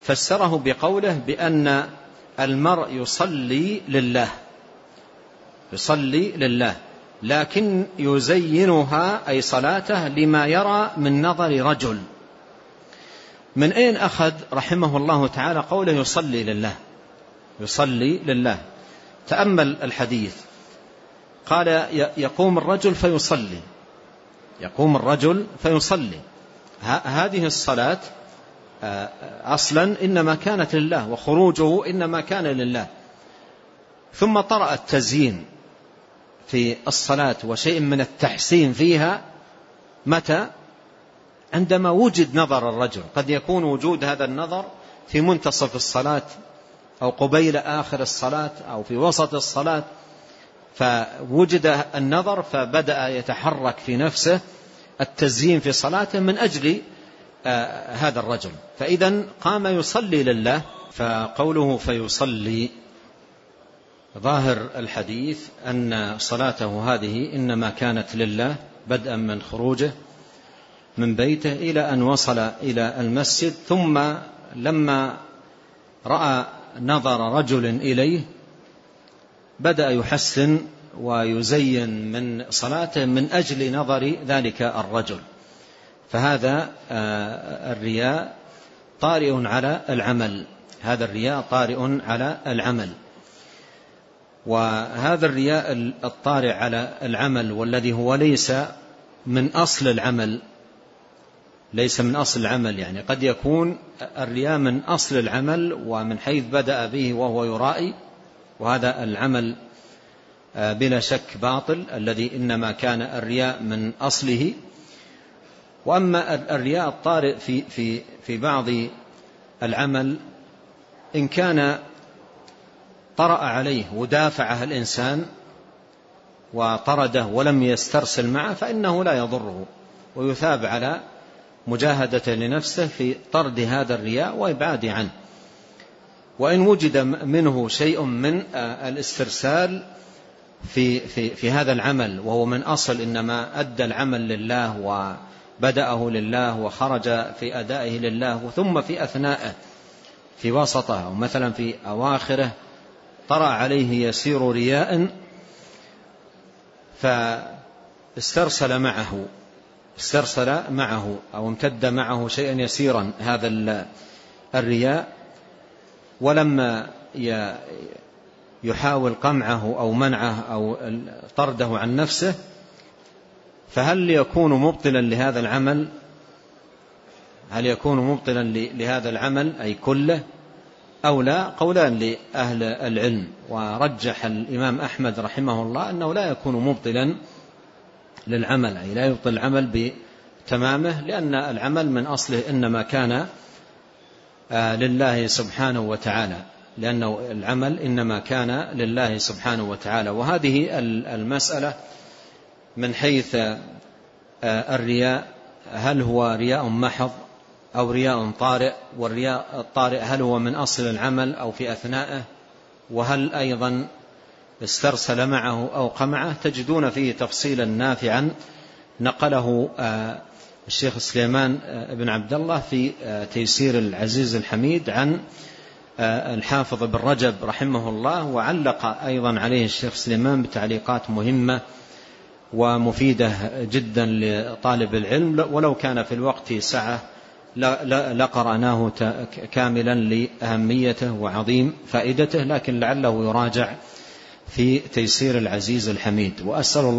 فسره بقوله بأن المرء يصلي لله لكن يزينها أي صلاته لما يرى من نظر رجل. من أين أخذ رحمه الله تعالى قوله يصلي لله؟ تأمل الحديث، قال يقوم الرجل فيصلي. هذه الصلاة أصلا إنما كانت لله، وخروجه إنما كان لله، ثم طرأ التزيين في الصلاة وشيء من التحسين فيها متى؟ عندما وجد نظر الرجل. قد يكون وجود هذا النظر في منتصف الصلاة أو قبيل آخر الصلاة أو في وسط الصلاة، فوجد النظر فبدأ يتحرك في نفسه التزيين في صلاته من أجل هذا الرجل، فإذا قام يصلي لله. فقوله فيصلي ظاهر الحديث أن صلاته هذه إنما كانت لله بدءا من خروجه من بيته إلى أن وصل إلى المسجد، ثم لما رأى نظر رجل إليه بدأ يحسن ويزين من صلاته من أجل نظر ذلك الرجل. فهذا الرياء طارئ على العمل، وهذا الرياء الطارئ على العمل والذي هو ليس من أصل العمل، يعني قد يكون الرياء من أصل العمل ومن حيث بدأ به وهو يرائي، وهذا العمل بلا شك باطل الذي إنما كان الرياء من أصله. وأما الرياء الطارئ في بعض العمل إن كان طرأ عليه ودافعه الإنسان وطرده ولم يسترسل معه فإنه لا يضره، ويثاب على مجاهدة لنفسه في طرد هذا الرياء وإبعاد عنه. وإن وجد منه شيء من الاسترسال في هذا العمل وهو من أصل إنما أدى العمل لله وبدأه لله وخرج في أدائه لله، ثم في أثنائه في وسطه أو مثلا في أواخره طرأ عليه يسير رياء فاسترسل معه أو امتد معه شيئا يسيرا هذا الرياء، ولما يحاول قمعه أو منعه أو طرده عن نفسه، فهل يكون مبطلا لهذا العمل؟ لهذا العمل أي كله أو لا؟ قولان لأهل العلم، ورجح الإمام أحمد رحمه الله أنه لا يكون مبطلا للعمل، أي لا يبطل العمل بتمامه، لأن العمل من أصله إنما كان لله سبحانه وتعالى، لأنه العمل إنما كان لله سبحانه وتعالى. وهذه المسألة من حيث الرياء، هل هو رياء محض أو رياء طارئ؟ والرياء الطارئ هل هو من أصل العمل أو في أثنائه؟ وهل أيضا استرسل معه أو قمعه؟ تجدون فيه تفصيلا نافعا نقله الشيخ سليمان بن عبد الله في تيسير العزيز الحميد عن الحافظ بن رجب رحمه الله، وعلق أيضا عليه الشيخ سليمان بتعليقات مهمة ومفيدة جدا لطالب العلم، ولو كان في الوقت سعة لقرأناه كاملا لأهميته وعظيم فائدته، لكن لعله يراجع في تيسير العزيز الحميد. وأسأل